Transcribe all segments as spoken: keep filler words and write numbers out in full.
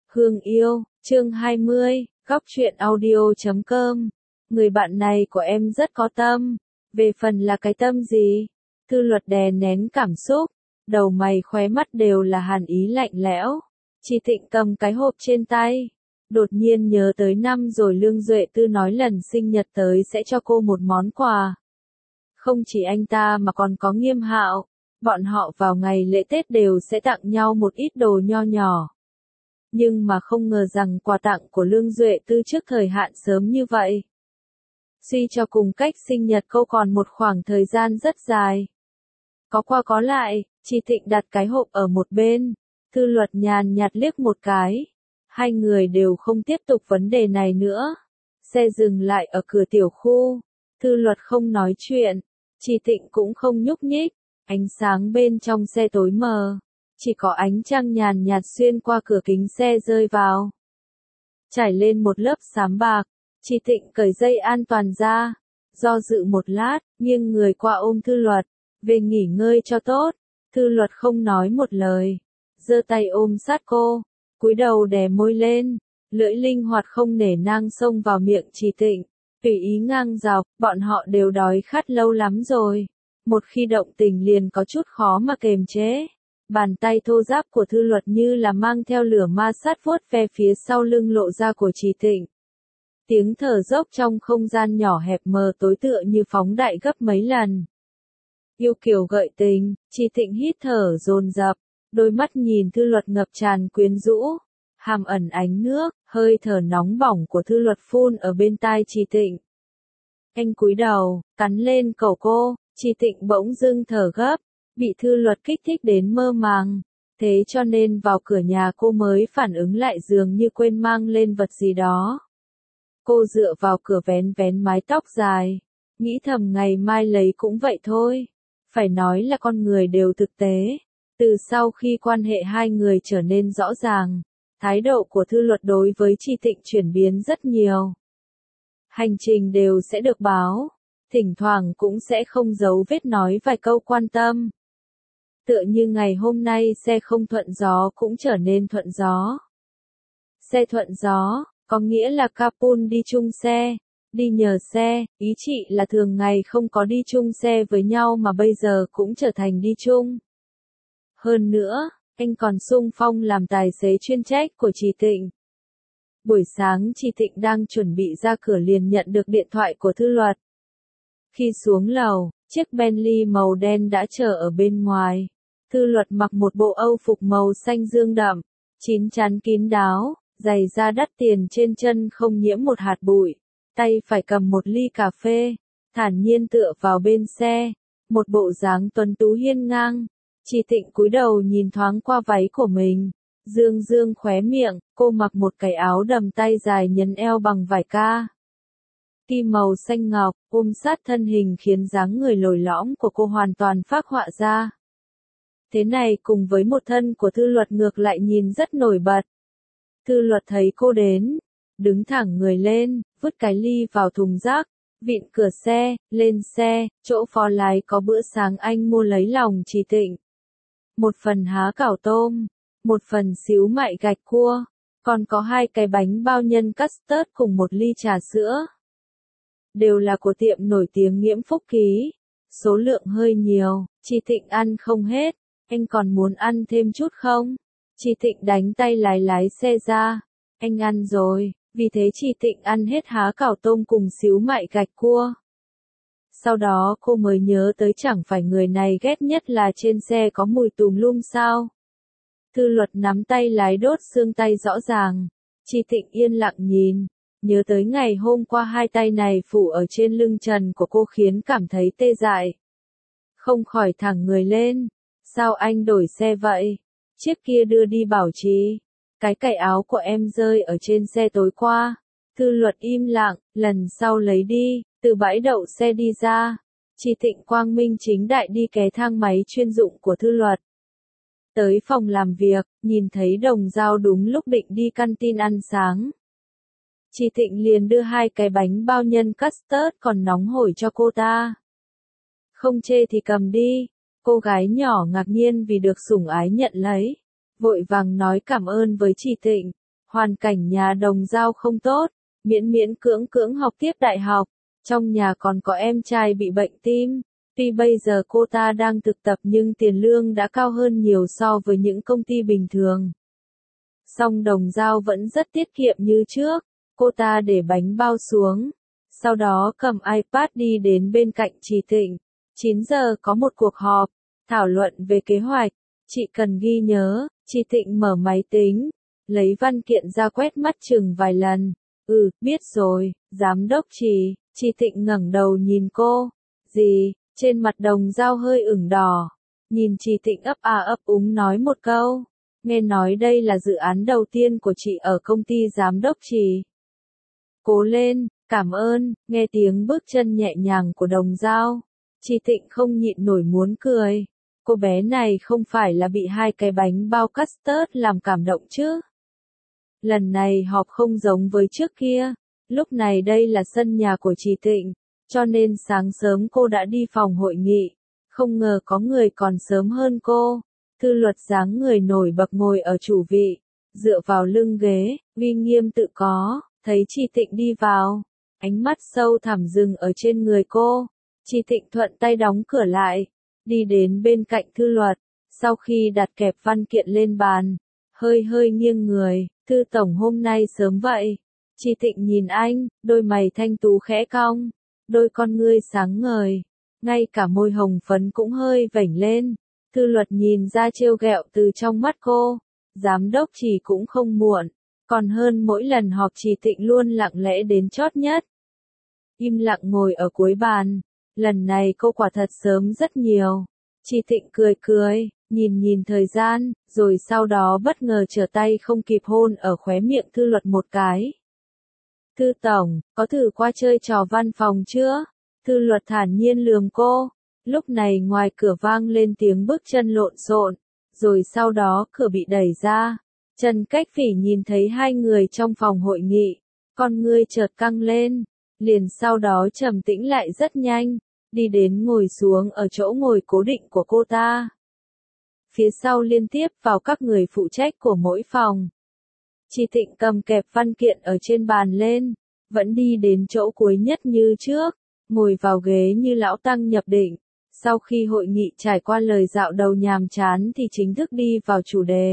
Hương yêu, chương hai mươi, góc truyện audio chấm com. Người bạn này của em rất có tâm. Về phần là cái tâm gì? Thư Luật đè nén cảm xúc, đầu mày khóe mắt đều là hàn ý lạnh lẽo. Chị Thịnh cầm cái hộp trên tay, đột nhiên nhớ tới năm rồi Lương Duệ Tư nói lần sinh nhật tới sẽ cho cô một món quà. Không chỉ anh ta mà còn có Nghiêm Hạo, bọn họ vào ngày lễ Tết đều sẽ tặng nhau một ít đồ nho nhỏ. Nhưng mà không ngờ rằng quà tặng của Lương Duệ Tư trước thời hạn sớm như vậy. Suy cho cùng cách sinh nhật cô còn một khoảng thời gian rất dài. Có qua có lại, chị Thịnh đặt cái hộp ở một bên, Thư Luật nhàn nhạt liếc một cái. Hai người đều không tiếp tục vấn đề này nữa. Xe dừng lại ở cửa tiểu khu, Thư Luật không nói chuyện, chị Thịnh cũng không nhúc nhích, ánh sáng bên trong xe tối mờ. Chỉ có ánh trăng nhàn nhạt xuyên qua cửa kính xe rơi vào. Trải lên một lớp xám bạc, chị Thịnh cởi dây an toàn ra. Do dự một lát, nghiêng người qua ôm Thư Luật. Về nghỉ ngơi cho tốt. Thư Luật không nói một lời. Giơ tay ôm sát cô. Cúi đầu đè môi lên. Lưỡi linh hoạt không nể nang xông vào miệng chị Thịnh. Tùy ý ngang dọc, bọn họ đều đói khát lâu lắm rồi. Một khi động tình liền có chút khó mà kềm chế. Bàn tay thô ráp của Thư Luật như là mang theo lửa ma sát vuốt ve phía sau lưng lộ ra của chị Thịnh. Tiếng thở dốc trong không gian nhỏ hẹp mờ tối tựa như phóng đại gấp mấy lần. Yêu kiều gợi tình, chị Thịnh hít thở dồn dập, đôi mắt nhìn Thư Luật ngập tràn quyến rũ, hàm ẩn ánh nước, hơi thở nóng bỏng của Thư Luật phun ở bên tai chị Thịnh. Anh cúi đầu, cắn lên cổ cô, chị Thịnh bỗng dưng thở gấp. Bị Thư Luật kích thích đến mơ màng, thế cho nên vào cửa nhà cô mới phản ứng lại dường như quên mang lên vật gì đó. Cô dựa vào cửa vén vén mái tóc dài, nghĩ thầm ngày mai lấy cũng vậy thôi. Phải nói là con người đều thực tế. Từ sau khi quan hệ hai người trở nên rõ ràng, thái độ của Thư Luật đối với chị Thịnh chuyển biến rất nhiều. Hành trình đều sẽ được báo, thỉnh thoảng cũng sẽ không giấu vết nói vài câu quan tâm. Tựa như ngày hôm nay xe không thuận gió cũng trở nên thuận gió. Xe thuận gió, có nghĩa là carpool đi chung xe, đi nhờ xe, ý chị là thường ngày không có đi chung xe với nhau mà bây giờ cũng trở thành đi chung. Hơn nữa, anh còn xung phong làm tài xế chuyên trách của chị Thịnh. Buổi sáng chị Thịnh đang chuẩn bị ra cửa liền nhận được điện thoại của Thư Luật. Khi xuống lầu, chiếc Bentley màu đen đã chờ ở bên ngoài. Thư Luật mặc một bộ âu phục màu xanh dương đậm, chín chắn kín đáo, giày da đắt tiền trên chân không nhiễm một hạt bụi, tay phải cầm một ly cà phê, thản nhiên tựa vào bên xe, một bộ dáng tuấn tú hiên ngang. Chị Thịnh cúi đầu nhìn thoáng qua váy của mình, dương dương khóe miệng, cô mặc một cái áo đầm tay dài nhấn eo bằng vải ca. Kim màu xanh ngọc, ôm sát thân hình khiến dáng người lồi lõm của cô hoàn toàn phác họa ra. Thế này cùng với một thân của Thư Luật ngược lại nhìn rất nổi bật. Thư Luật thấy cô đến, đứng thẳng người lên, vứt cái ly vào thùng rác, vịn cửa xe, lên xe, chỗ phó lái có bữa sáng anh mua lấy lòng chị Thịnh. Một phần há cảo tôm, một phần xíu mại gạch cua, còn có hai cái bánh bao nhân custard cùng một ly trà sữa. Đều là của tiệm nổi tiếng Nghiễm Phúc Ký. Số lượng hơi nhiều, chị Thịnh ăn không hết. Anh còn muốn ăn thêm chút không? Chị Thịnh đánh tay lái lái xe ra. Anh ăn rồi, vì thế chị Thịnh ăn hết há cảo tôm cùng xíu mại gạch cua. Sau đó cô mới nhớ tới chẳng phải người này ghét nhất là trên xe có mùi tùm lum sao. Thư Luật nắm tay lái đốt xương tay rõ ràng. Chị Thịnh yên lặng nhìn. Nhớ tới ngày hôm qua hai tay này phủ ở trên lưng trần của cô khiến cảm thấy tê dại. Không khỏi thẳng người lên. Sao anh đổi xe vậy? Chiếc kia đưa đi bảo trì. Cái cài áo của em rơi ở trên xe tối qua. Thư Luật im lặng, lần sau lấy đi, từ bãi đậu xe đi ra. Chị Thịnh quang minh chính đại đi ké thang máy chuyên dụng của Thư Luật. Tới phòng làm việc, nhìn thấy Đồng Dao đúng lúc định đi canteen ăn sáng. Chị Thịnh liền đưa hai cái bánh bao nhân custard còn nóng hổi cho cô ta. Không chê thì cầm đi. Cô gái nhỏ ngạc nhiên vì được sủng ái nhận lấy. Vội vàng nói cảm ơn với chị Thịnh. Hoàn cảnh nhà Đồng Dao không tốt, miễn miễn cưỡng cưỡng học tiếp đại học, trong nhà còn có em trai bị bệnh tim. Tuy bây giờ cô ta đang thực tập nhưng tiền lương đã cao hơn nhiều so với những công ty bình thường. Song Đồng Dao vẫn rất tiết kiệm như trước, cô ta để bánh bao xuống, sau đó cầm iPad đi đến bên cạnh chị Thịnh. chín giờ có một cuộc họp, thảo luận về kế hoạch, chị cần ghi nhớ. Chị Thịnh mở máy tính, lấy văn kiện ra quét mắt chừng vài lần. Ừ, biết rồi, giám đốc chị. Chị Thịnh ngẩng đầu nhìn cô. Gì? Trên mặt Đồng Dao hơi ửng đỏ. Nhìn chị Thịnh ấp à ấp úng nói một câu. Nghe nói đây là dự án đầu tiên của chị ở công ty giám đốc chị. Cố lên, cảm ơn. Nghe tiếng bước chân nhẹ nhàng của Đồng Dao, chị Thịnh không nhịn nổi muốn cười. Cô bé này không phải là bị hai cái bánh bao custard làm cảm động chứ. Lần này họp không giống với trước kia. Lúc này đây là sân nhà của chị Thịnh, cho nên sáng sớm cô đã đi phòng hội nghị. Không ngờ có người còn sớm hơn cô. Thư Luật dáng người nổi bật ngồi ở chủ vị, dựa vào lưng ghế, uy nghiêm tự có. Thấy chị Thịnh đi vào, ánh mắt sâu thẳm dừng ở trên người cô. Chị Thịnh thuận tay đóng cửa lại, đi đến bên cạnh Thư Luật. Sau khi đặt kẹp văn kiện lên bàn, hơi hơi nghiêng người. Thư tổng hôm nay sớm vậy. Chị Thịnh nhìn anh, đôi mày thanh tú khẽ cong, đôi con ngươi sáng ngời, ngay cả môi hồng phấn cũng hơi vểnh lên. Thư Luật nhìn ra trêu ghẹo từ trong mắt cô. Giám đốc chỉ cũng không muộn, còn hơn mỗi lần họp chị Thịnh luôn lặng lẽ đến chót nhất. Im lặng ngồi ở cuối bàn, lần này cô quả thật sớm rất nhiều. Chị Thịnh cười cười, nhìn nhìn thời gian, rồi sau đó bất ngờ trở tay không kịp hôn ở khóe miệng Thư Luật một cái. Thư tổng, có thử qua chơi trò văn phòng chưa? Thư Luật thản nhiên lườm cô. Lúc này ngoài cửa vang lên tiếng bước chân lộn xộn, rồi sau đó cửa bị đẩy ra. Trần Cách Phỉ nhìn thấy hai người trong phòng hội nghị, con ngươi chợt căng lên, liền sau đó trầm tĩnh lại rất nhanh, đi đến ngồi xuống ở chỗ ngồi cố định của cô ta. Phía sau liên tiếp vào các người phụ trách của mỗi phòng. Chị Thịnh cầm kẹp văn kiện ở trên bàn lên, vẫn đi đến chỗ cuối nhất như trước, ngồi vào ghế như lão tăng nhập định. Sau khi hội nghị trải qua lời dạo đầu nhàm chán thì chính thức đi vào chủ đề.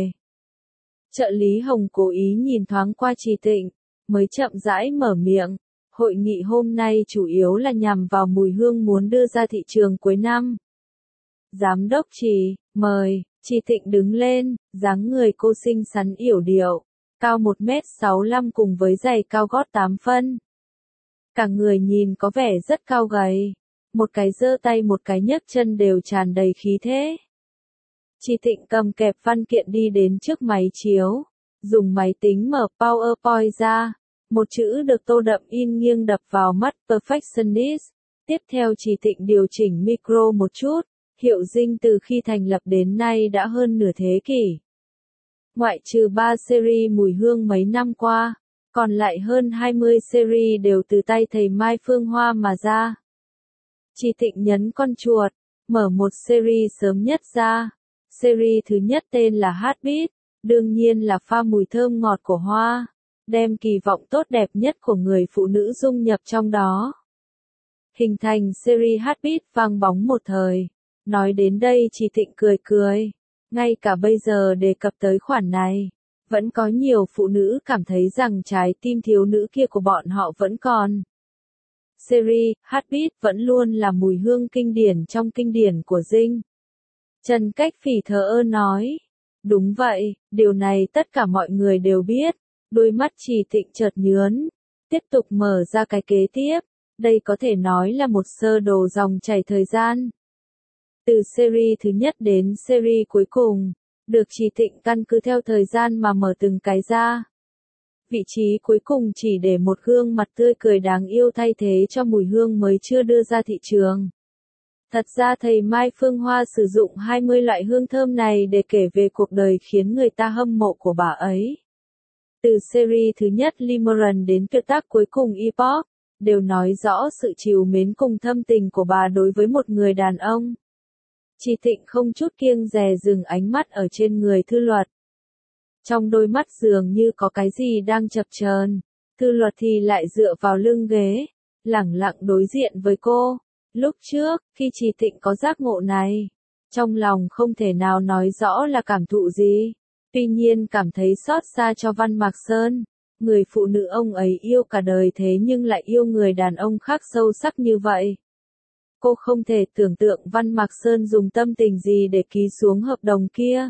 Trợ lý Hồng cố ý nhìn thoáng qua chị Thịnh, mới chậm rãi mở miệng. Hội nghị hôm nay chủ yếu là nhằm vào mùi hương muốn đưa ra thị trường cuối năm. Giám đốc chị, mời. Chị Thịnh đứng lên, dáng người cô xinh xắn yểu điệu, cao một mét sáu mươi lăm cùng với giày cao gót tám phân. Cả người nhìn có vẻ rất cao gầy, một cái giơ tay một cái nhấc chân đều tràn đầy khí thế. Chị Thịnh cầm kẹp văn kiện đi đến trước máy chiếu, dùng máy tính mở PowerPoint ra, một chữ được tô đậm in nghiêng đập vào mắt perfectionist. Tiếp theo chị Thịnh điều chỉnh micro một chút. Hiệu Dinh từ khi thành lập đến nay đã hơn nửa thế kỷ. Ngoại trừ ba series mùi hương mấy năm qua, còn lại hơn hai mươi series đều từ tay thầy Mai Phương Hoa mà ra. Chị Thịnh nhấn con chuột, mở một series sớm nhất ra. Series thứ nhất tên là Heartbeat, đương nhiên là pha mùi thơm ngọt của hoa, đem kỳ vọng tốt đẹp nhất của người phụ nữ dung nhập trong đó. Hình thành series Heartbeat vang bóng một thời. Nói đến đây chị Thịnh cười cười, ngay cả bây giờ đề cập tới khoản này, vẫn có nhiều phụ nữ cảm thấy rằng trái tim thiếu nữ kia của bọn họ vẫn còn. Series Heartbeat vẫn luôn là mùi hương kinh điển trong kinh điển của Dinh. Trần Cách Phỉ thờ ơ nói, đúng vậy, điều này tất cả mọi người đều biết. Đôi mắt chị Thịnh chợt nhướn, tiếp tục mở ra cái kế tiếp, đây có thể nói là một sơ đồ dòng chảy thời gian. Từ series thứ nhất đến series cuối cùng, được chị Thịnh căn cứ theo thời gian mà mở từng cái ra. Vị trí cuối cùng chỉ để một gương mặt tươi cười đáng yêu thay thế cho mùi hương mới chưa đưa ra thị trường. Thật ra thầy Mai Phương Hoa sử dụng hai mươi loại hương thơm này để kể về cuộc đời khiến người ta hâm mộ của bà ấy. Từ series thứ nhất Limerence đến tuyệt tác cuối cùng Epoch, đều nói rõ sự trìu mến cùng thâm tình của bà đối với một người đàn ông. Chị Thịnh không chút kiêng dè dừng ánh mắt ở trên người Thư Luật. Trong đôi mắt dường như có cái gì đang chập chờn. Thư Luật thì lại dựa vào lưng ghế, lẳng lặng đối diện với cô. Lúc trước, khi Trì Thịnh có giác ngộ này, trong lòng không thể nào nói rõ là cảm thụ gì. Tuy nhiên cảm thấy xót xa cho Văn Mạc Sơn. Người phụ nữ ông ấy yêu cả đời thế nhưng lại yêu người đàn ông khác sâu sắc như vậy. Cô không thể tưởng tượng Văn Mạc Sơn dùng tâm tình gì để ký xuống hợp đồng kia.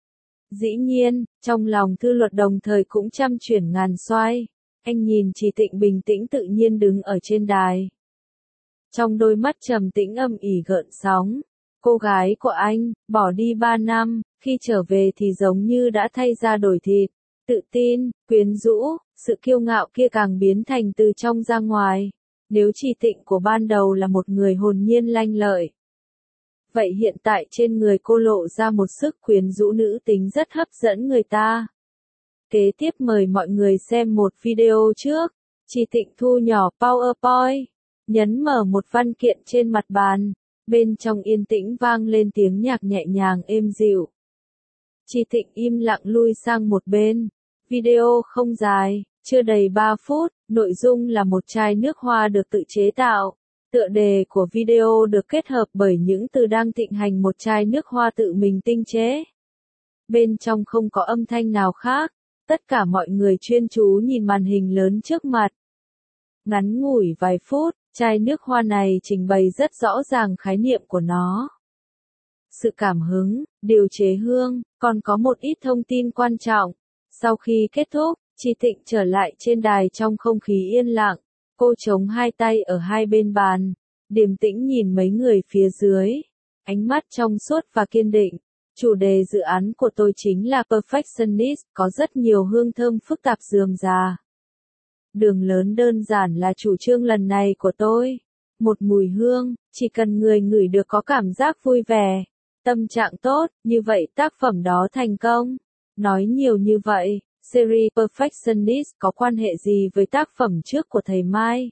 Dĩ nhiên, trong lòng Thư Luật đồng thời cũng trăm chuyển ngàn xoay. Anh nhìn Trì Thịnh bình tĩnh tự nhiên đứng ở trên đài. Trong đôi mắt trầm tĩnh âm ỉ gợn sóng. Cô gái của anh, bỏ đi ba năm, khi trở về thì giống như đã thay da đổi thịt. Tự tin, quyến rũ, sự kiêu ngạo kia càng biến thành từ trong ra ngoài. Nếu Trì Thịnh của ban đầu là một người hồn nhiên lanh lợi, vậy hiện tại trên người cô lộ ra một sức quyến rũ nữ tính rất hấp dẫn người ta. Kế tiếp mời mọi người xem một video trước. Trì Thịnh thu nhỏ PowerPoint, nhấn mở một văn kiện trên mặt bàn. Bên trong yên tĩnh vang lên tiếng nhạc nhẹ nhàng êm dịu. Trì Thịnh im lặng lui sang một bên. Video không dài, chưa đầy ba phút, nội dung là một chai nước hoa được tự chế tạo. Tựa đề của video được kết hợp bởi những từ đang thịnh hành một chai nước hoa tự mình tinh chế. Bên trong không có âm thanh nào khác, tất cả mọi người chuyên chú nhìn màn hình lớn trước mặt. Ngắn ngủi vài phút, chai nước hoa này trình bày rất rõ ràng khái niệm của nó. Sự cảm hứng, điều chế hương, còn có một ít thông tin quan trọng. Sau khi kết thúc, Trì Thịnh trở lại trên đài trong không khí yên lặng. Cô chống hai tay ở hai bên bàn, điềm tĩnh nhìn mấy người phía dưới. Ánh mắt trong suốt và kiên định. Chủ đề dự án của tôi chính là Perfectionist, có rất nhiều hương thơm phức tạp rườm rà. Đường lớn đơn giản là chủ trương lần này của tôi. Một mùi hương, chỉ cần người ngửi được có cảm giác vui vẻ, tâm trạng tốt, như vậy tác phẩm đó thành công. Nói nhiều như vậy, series Perfectionist có quan hệ gì với tác phẩm trước của thầy Mai?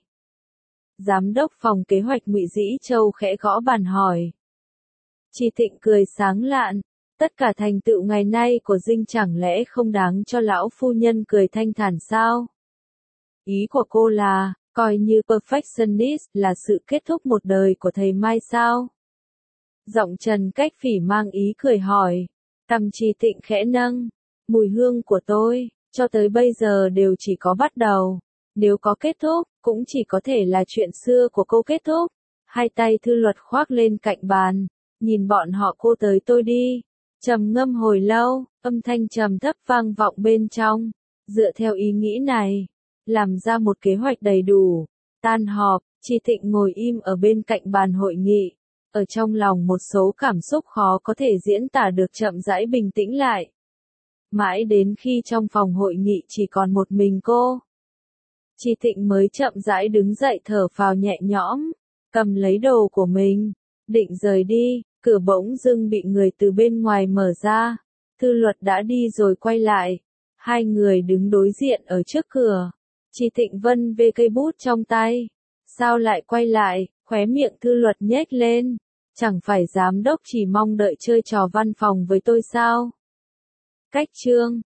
Giám đốc phòng kế hoạch Ngụy Dĩ Châu khẽ gõ bàn hỏi. Trì Thịnh cười sáng lạn. Tất cả thành tựu ngày nay của Dinh chẳng lẽ không đáng cho lão phu nhân cười thanh thản sao? Ý của cô là, coi như Perfectionist là sự kết thúc một đời của thầy Mai sao? Giọng Trần Cách Phỉ mang ý cười hỏi. Cằm Trì Thịnh khẽ nâng. Mùi hương của tôi, cho tới bây giờ đều chỉ có bắt đầu. Nếu có kết thúc, cũng chỉ có thể là chuyện xưa của cô kết thúc. Hai tay Thư Luật khoác lên cạnh bàn. Nhìn bọn họ cô tới tôi đi. Trầm ngâm hồi lâu, âm thanh trầm thấp vang vọng bên trong. Dựa theo ý nghĩ này, làm ra một kế hoạch đầy đủ. Tan họp, Trì Thịnh ngồi im ở bên cạnh bàn hội nghị. Ở trong lòng một số cảm xúc khó có thể diễn tả được chậm rãi bình tĩnh lại. Mãi đến khi trong phòng hội nghị chỉ còn một mình cô, Trì Thịnh mới chậm rãi đứng dậy thở phào nhẹ nhõm, cầm lấy đồ của mình, định rời đi, cửa bỗng dưng bị người từ bên ngoài mở ra. Thư Luật đã đi rồi quay lại, hai người đứng đối diện ở trước cửa. Trì Thịnh vân vê cây bút trong tay. Sao lại quay lại? Khóe miệng Thư Luật nhếch lên. Chẳng phải giám đốc chỉ mong đợi chơi trò văn phòng với tôi sao? Cách chương